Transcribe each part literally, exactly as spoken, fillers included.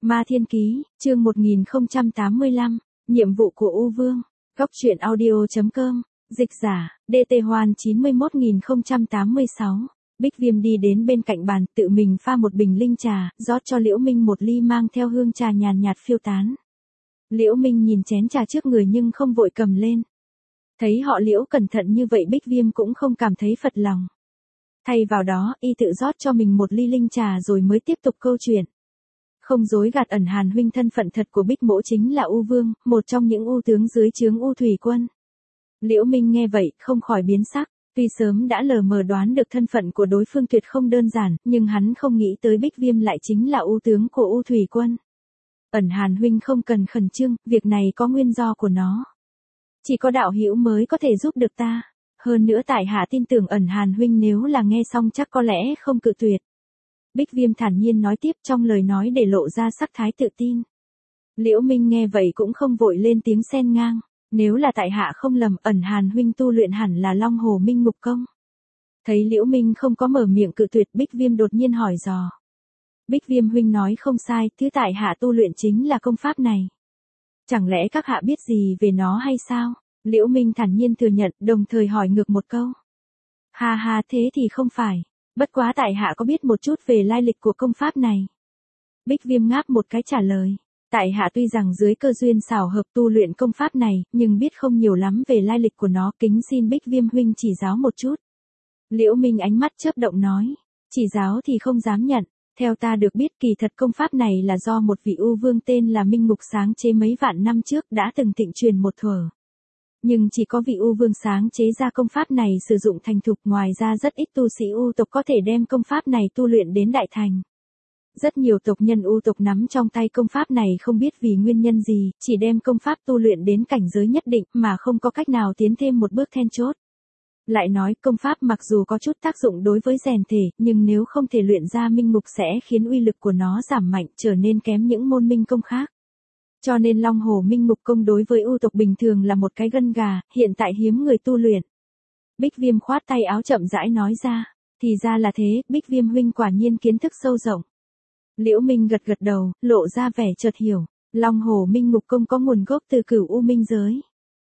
Ma Thiên Ký, chương một nghìn không trăm tám mươi lăm, nhiệm vụ của U Vương, Góc truyện audio.com, dịch giả, đê tê Hoan chín mươi mốt nghìn không trăm tám mươi sáu. Bích Viêm đi đến bên cạnh bàn, tự mình pha một bình linh trà, rót cho Liễu Minh một ly mang theo hương trà nhàn nhạt phiêu tán. Liễu Minh nhìn chén trà trước người nhưng không vội cầm lên. Thấy họ Liễu cẩn thận như vậy Bích Viêm cũng không cảm thấy phật lòng. Thay vào đó, y tự rót cho mình một ly linh trà rồi mới tiếp tục câu chuyện. Không dối gạt Ẩn Hàn huynh, thân phận thật của Bích mỗ chính là U Vương, một trong những U tướng dưới trướng U Thủy Quân. Liễu Minh nghe vậy, không khỏi biến sắc, tuy sớm đã lờ mờ đoán được thân phận của đối phương tuyệt không đơn giản, nhưng hắn không nghĩ tới Bích Viêm lại chính là U tướng của U Thủy Quân. Ẩn Hàn huynh không cần khẩn trương, việc này có nguyên do của nó. Chỉ có đạo hữu mới có thể giúp được ta. Hơn nữa tại hạ tin tưởng Ẩn Hàn huynh nếu là nghe xong chắc có lẽ không cự tuyệt. Bích Viêm thản nhiên nói tiếp, trong lời nói để lộ ra sắc thái tự tin. Liễu Minh nghe vậy cũng không vội lên tiếng xen ngang. Nếu là tại hạ không lầm, Ẩn Hàn huynh tu luyện hẳn là Long Hồ Minh Ngục Công. Thấy Liễu Minh không có mở miệng cự tuyệt, Bích Viêm đột nhiên hỏi dò. Bích Viêm huynh nói không sai, thứ tại hạ tu luyện chính là công pháp này. Chẳng lẽ các hạ biết gì về nó hay sao? Liễu Minh thản nhiên thừa nhận, đồng thời hỏi ngược một câu. Ha ha, thế thì không phải. Bất quá tại hạ có biết một chút về lai lịch của công pháp này. Bích Viêm ngáp một cái trả lời. Tại hạ tuy rằng dưới cơ duyên xảo hợp tu luyện công pháp này, nhưng biết không nhiều lắm về lai lịch của nó, kính xin Bích Viêm huynh chỉ giáo một chút. Liễu Minh ánh mắt chớp động nói. Chỉ giáo thì không dám nhận. Theo ta được biết kỳ thật công pháp này là do một vị U Vương tên là Minh Ngục sáng chế mấy vạn năm trước đã từng thịnh truyền một thuở. Nhưng chỉ có vị U Vương sáng chế ra công pháp này sử dụng thành thục, ngoài ra rất ít tu sĩ U tộc có thể đem công pháp này tu luyện đến đại thành. Rất nhiều tộc nhân U tộc nắm trong tay công pháp này không biết vì nguyên nhân gì, chỉ đem công pháp tu luyện đến cảnh giới nhất định mà không có cách nào tiến thêm một bước then chốt. Lại nói công pháp mặc dù có chút tác dụng đối với rèn thể, nhưng nếu không thể luyện ra minh ngục sẽ khiến uy lực của nó giảm mạnh, trở nên kém những môn minh công khác. Cho nên Long Hồ Minh Ngục Công đối với U tộc bình thường là một cái gân gà, hiện tại hiếm người tu luyện. Bích Viêm khoát tay áo chậm rãi nói ra, thì ra là thế, Bích Viêm huynh quả nhiên kiến thức sâu rộng. Liễu Minh gật gật đầu, lộ ra vẻ chợt hiểu, Long Hồ Minh Ngục Công có nguồn gốc từ Cửu U Minh giới.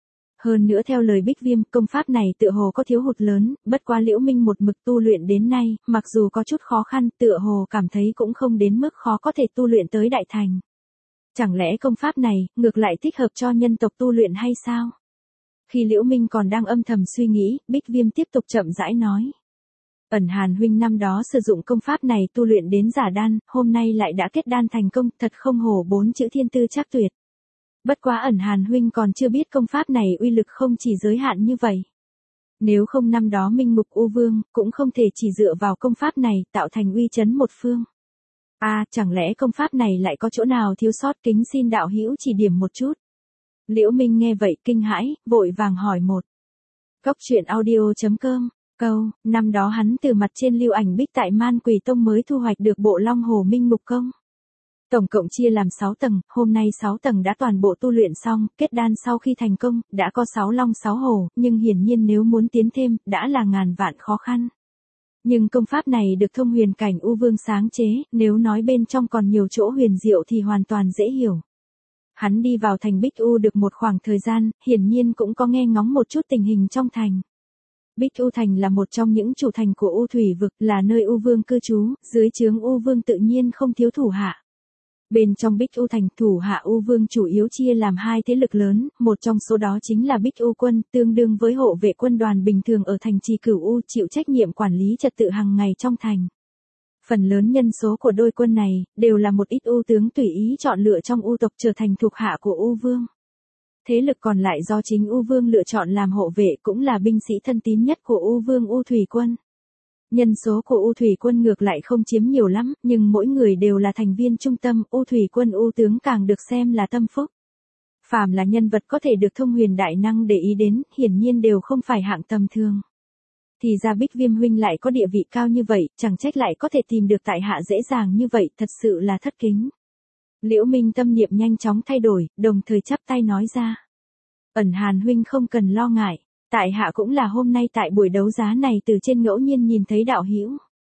Hơn nữa theo lời Bích Viêm, công pháp này tựa hồ có thiếu hụt lớn, bất quá Liễu Minh một mực tu luyện đến nay, mặc dù có chút khó khăn, tựa hồ cảm thấy cũng không đến mức khó có thể tu luyện tới đại thành. Chẳng lẽ công pháp này, ngược lại thích hợp cho nhân tộc tu luyện hay sao? Khi Liễu Minh còn đang âm thầm suy nghĩ, Bích Viêm tiếp tục chậm rãi nói. Ẩn Hàn huynh năm đó sử dụng công pháp này tu luyện đến giả đan, hôm nay lại đã kết đan thành công, thật không hổ bốn chữ thiên tư chắc tuyệt. Bất quá Ẩn Hàn huynh còn chưa biết công pháp này uy lực không chỉ giới hạn như vậy. Nếu không năm đó Minh Ngục U Vương, cũng không thể chỉ dựa vào công pháp này, tạo thành uy chấn một phương. À, chẳng lẽ công pháp này lại có chỗ nào thiếu sót, kính xin đạo hữu chỉ điểm một chút. Liễu Minh nghe vậy kinh hãi, vội vàng hỏi một. Góc truyện audio.com, câu, năm đó hắn từ mặt trên lưu ảnh bích tại Man Quỷ Tông mới thu hoạch được bộ Long Hồ Minh Ngục Công. Tổng cộng chia làm sáu tầng, hôm nay sáu tầng đã toàn bộ tu luyện xong, kết đan sau khi thành công, đã có sáu long sáu hổ, nhưng hiển nhiên nếu muốn tiến thêm, đã là ngàn vạn khó khăn. Nhưng công pháp này được Thông Huyền Cảnh U Vương sáng chế, nếu nói bên trong còn nhiều chỗ huyền diệu thì hoàn toàn dễ hiểu. Hắn đi vào thành Bích U được một khoảng thời gian, hiển nhiên cũng có nghe ngóng một chút tình hình trong thành. Bích U Thành là một trong những chủ thành của U Thủy Vực, là nơi U Vương cư trú, dưới trướng U Vương tự nhiên không thiếu thủ hạ. Bên trong Bích U Thành, thủ hạ U Vương chủ yếu chia làm hai thế lực lớn, một trong số đó chính là Bích U Quân, tương đương với hộ vệ quân đoàn bình thường ở thành trì Cửu U, chịu trách nhiệm quản lý trật tự hàng ngày trong thành. Phần lớn nhân số của đôi quân này, đều là một ít U tướng tùy ý chọn lựa trong U tộc trở thành thuộc hạ của U Vương. Thế lực còn lại do chính U Vương lựa chọn làm hộ vệ, cũng là binh sĩ thân tín nhất của U Vương U Thủy Quân. Nhân số của U Thủy Quân ngược lại không chiếm nhiều lắm, nhưng mỗi người đều là thành viên trung tâm, U Thủy Quân U tướng càng được xem là tâm phúc. Phàm là nhân vật có thể được Thông Huyền đại năng để ý đến, hiển nhiên đều không phải hạng tầm thường. Thì ra Bích Viêm huynh lại có địa vị cao như vậy, chẳng trách lại có thể tìm được tại hạ dễ dàng như vậy, thật sự là thất kính. Liễu Minh tâm niệm nhanh chóng thay đổi, đồng thời chắp tay nói ra. Ẩn Hàn huynh không cần lo ngại. Tại hạ cũng là hôm nay tại buổi đấu giá này từ trên ngẫu nhiên nhìn thấy đạo hữu.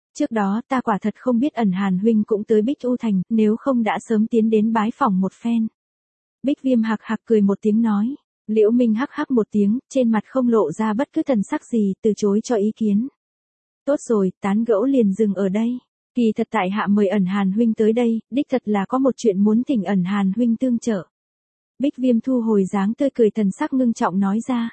Trước đó ta quả thật không biết ẩn Hàn huynh cũng tới Bích U Thành, nếu không đã sớm tiến đến bái phỏng một phen. Bích Viêm hạc hạc cười một tiếng nói. Liễu Minh hắc hắc một tiếng, trên mặt không lộ ra bất cứ thần sắc gì, từ chối cho ý kiến. Tốt rồi, tán gẫu liền dừng ở đây. Kỳ thật tại hạ mời ẩn Hàn huynh tới đây, đích thật là có một chuyện muốn thỉnh ẩn Hàn huynh tương trợ. Bích Viêm thu hồi dáng tươi cười, thần sắc ngưng trọng nói ra.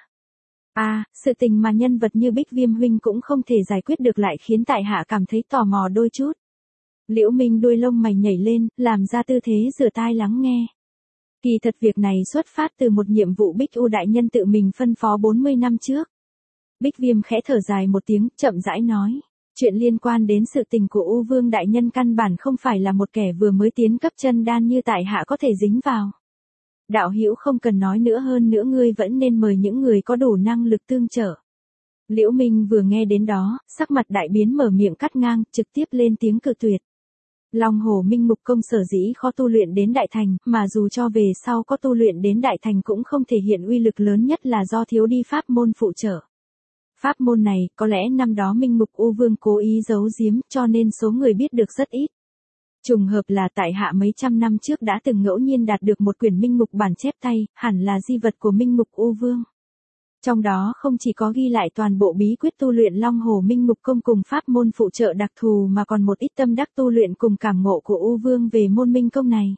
À, sự tình mà nhân vật như Bích Viêm huynh cũng không thể giải quyết được lại khiến tại hạ cảm thấy tò mò đôi chút. Liễu Minh đuôi lông mày nhảy lên, làm ra tư thế rửa tai lắng nghe. Kỳ thật việc này xuất phát từ một nhiệm vụ Bích U đại nhân tự mình phân phó bốn mươi năm trước. Bích Viêm khẽ thở dài một tiếng, chậm rãi nói. Chuyện liên quan đến sự tình của U Vương đại nhân căn bản không phải là một kẻ vừa mới tiến cấp chân đan như tại hạ có thể dính vào. Đạo hữu không cần nói nữa, hơn nữa ngươi vẫn nên mời những người có đủ năng lực tương trợ. Liễu Minh vừa nghe đến đó, sắc mặt đại biến, mở miệng cắt ngang, trực tiếp lên tiếng cự tuyệt. Long Hổ Minh Mục Công sở dĩ khó tu luyện đến đại thành, mà dù cho về sau có tu luyện đến đại thành cũng không thể hiện uy lực lớn nhất là do thiếu đi pháp môn phụ trợ. Pháp môn này, có lẽ năm đó Minh Mục U Vương cố ý giấu giếm, cho nên số người biết được rất ít. Trùng hợp là tại hạ mấy trăm năm trước đã từng ngẫu nhiên đạt được một quyển Minh Mục bản chép tay, hẳn là di vật của Minh Mục U Vương. Trong đó không chỉ có ghi lại toàn bộ bí quyết tu luyện Long Hổ Minh Mục Công cùng pháp môn phụ trợ đặc thù mà còn một ít tâm đắc tu luyện cùng cảm ngộ của U Vương về môn Minh Công này.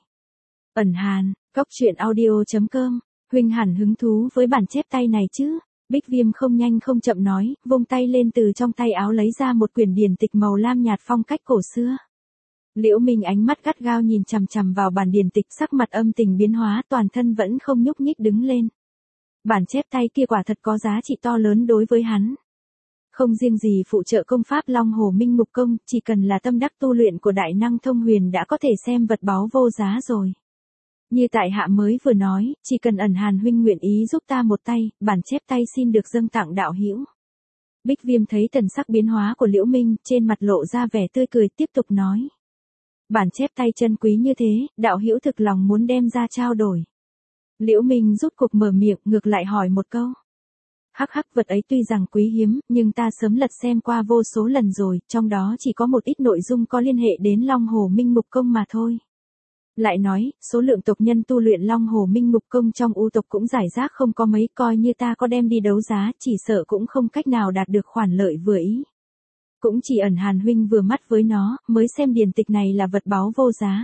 Ẩn Hàn, Cóc Truyện Audio chấm com, huynh hẳn hứng thú với bản chép tay này chứ? Bích Viêm không nhanh không chậm nói, vung tay lên, từ trong tay áo lấy ra một quyển điển tịch màu lam nhạt phong cách cổ xưa. Liễu Minh ánh mắt gắt gao nhìn chằm chằm vào bản điển tịch, sắc mặt âm tình biến hóa, toàn thân vẫn không nhúc nhích đứng lên. Bản chép tay kia quả thật có giá trị to lớn đối với hắn. Không riêng gì phụ trợ công pháp Long Hổ Minh Mục Công, chỉ cần là tâm đắc tu luyện của đại năng thông huyền đã có thể xem vật báu vô giá rồi. Như tại hạ mới vừa nói, chỉ cần ẩn Hàn huynh nguyện ý giúp ta một tay, bản chép tay xin được dâng tặng đạo hữu. Bích Viêm thấy thần sắc biến hóa của Liễu Minh, trên mặt lộ ra vẻ tươi cười, tiếp tục nói. Bản chép tay chân quý như thế, đạo hữu thực lòng muốn đem ra trao đổi. Liễu Minh rút cục mở miệng, ngược lại hỏi một câu. Hắc hắc, vật ấy tuy rằng quý hiếm, nhưng ta sớm lật xem qua vô số lần rồi, trong đó chỉ có một ít nội dung có liên hệ đến Long Hổ Minh Mục Công mà thôi. Lại nói, số lượng tộc nhân tu luyện Long Hổ Minh Mục Công trong U tộc cũng giải rác không có mấy, coi như ta có đem đi đấu giá, chỉ sợ cũng không cách nào đạt được khoản lợi vừa ý. Cũng chỉ ẩn Hàn huynh vừa mắt với nó, mới xem điển tịch này là vật báu vô giá.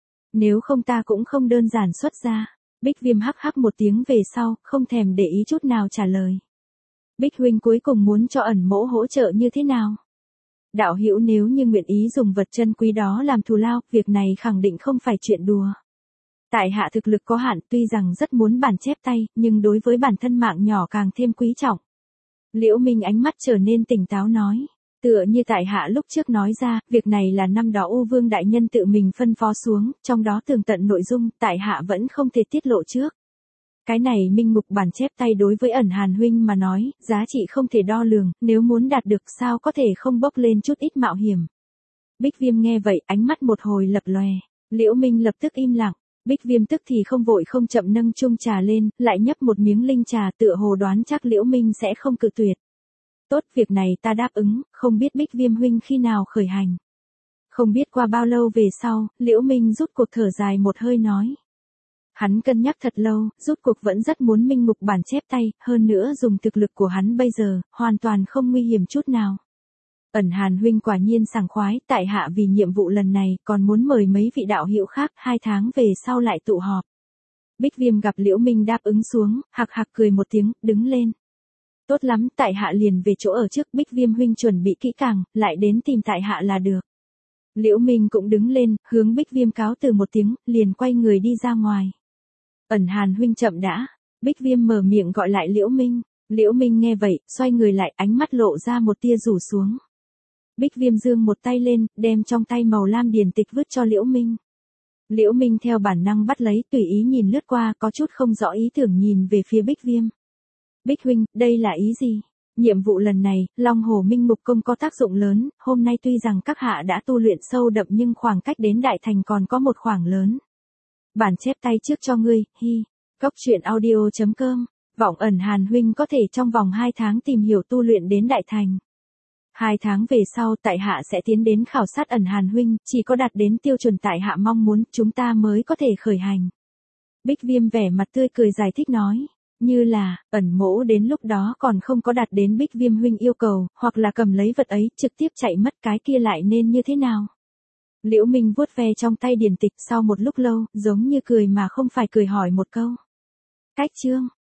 Nếu không ta cũng không đơn giản xuất ra. Bích Viêm hắc hắc một tiếng về sau, không thèm để ý chút nào trả lời. Bích huynh cuối cùng muốn cho ẩn mỗ hỗ trợ như thế nào? Đạo hữu nếu như nguyện ý dùng vật chân quý đó làm thù lao, việc này khẳng định không phải chuyện đùa. Tại hạ thực lực có hạn, tuy rằng rất muốn bản chép tay, nhưng đối với bản thân mạng nhỏ càng thêm quý trọng. Liễu Minh ánh mắt trở nên tỉnh táo nói. Tựa như tại hạ lúc trước nói ra, việc này là năm đó U Vương đại nhân tự mình phân phó xuống, trong đó tường tận nội dung, tại hạ vẫn không thể tiết lộ trước. Cái này Minh Mục bản chép tay đối với ẩn Hàn huynh mà nói, giá trị không thể đo lường, nếu muốn đạt được sao có thể không bốc lên chút ít mạo hiểm. Bích Viêm nghe vậy, ánh mắt một hồi lập lòe. Liễu Minh lập tức im lặng. Bích Viêm tức thì không vội không chậm nâng chung trà lên, lại nhấp một miếng linh trà, tựa hồ đoán chắc Liễu Minh sẽ không cự tuyệt. Tốt, việc này ta đáp ứng, không biết Bích Viêm huynh khi nào khởi hành. Không biết qua bao lâu về sau, Liễu Minh rút cuộc thở dài một hơi nói. Hắn cân nhắc thật lâu, rút cuộc vẫn rất muốn Minh Mục bản chép tay, hơn nữa dùng thực lực của hắn bây giờ, hoàn toàn không nguy hiểm chút nào. Ẩn Hàn huynh quả nhiên sảng khoái, tại hạ vì nhiệm vụ lần này, còn muốn mời mấy vị đạo hữu khác, hai tháng về sau lại tụ họp. Bích Viêm gặp Liễu Minh đáp ứng xuống, hạc hạc cười một tiếng, đứng lên. Tốt lắm, tại hạ liền về chỗ ở trước, Bích Viêm huynh chuẩn bị kỹ càng, lại đến tìm tại hạ là được. Liễu Minh cũng đứng lên, hướng Bích Viêm cáo từ một tiếng, liền quay người đi ra ngoài. Ẩn Hàn huynh chậm đã. Bích Viêm mở miệng gọi lại Liễu Minh. Liễu Minh nghe vậy, xoay người lại, ánh mắt lộ ra một tia rủ xuống. Bích Viêm giương một tay lên, đem trong tay màu lam điển tịch vứt cho Liễu Minh. Liễu Minh theo bản năng bắt lấy, tùy ý nhìn lướt qua, có chút không rõ ý tưởng nhìn về phía Bích Viêm. Bích huynh, đây là ý gì? Nhiệm vụ lần này, Long Hổ Minh Mục Công có tác dụng lớn, hôm nay tuy rằng các hạ đã tu luyện sâu đậm nhưng khoảng cách đến đại thành còn có một khoảng lớn. Bản chép tay trước cho ngươi, hi. Cóc Truyện Audio chấm com, vọng ẩn Hàn huynh có thể trong vòng hai tháng tìm hiểu tu luyện đến đại thành. Hai tháng về sau tại hạ sẽ tiến đến khảo sát ẩn Hàn huynh, chỉ có đạt đến tiêu chuẩn tại hạ mong muốn, chúng ta mới có thể khởi hành. Bích Viêm vẻ mặt tươi cười giải thích nói, như là, ẩn mỗ đến lúc đó còn không có đạt đến Bích Viêm huynh yêu cầu, hoặc là cầm lấy vật ấy, trực tiếp chạy mất cái kia lại nên như thế nào? Liễu Minh vuốt ve trong tay điển tịch sau một lúc lâu, giống như cười mà không phải cười hỏi một câu. Cách chương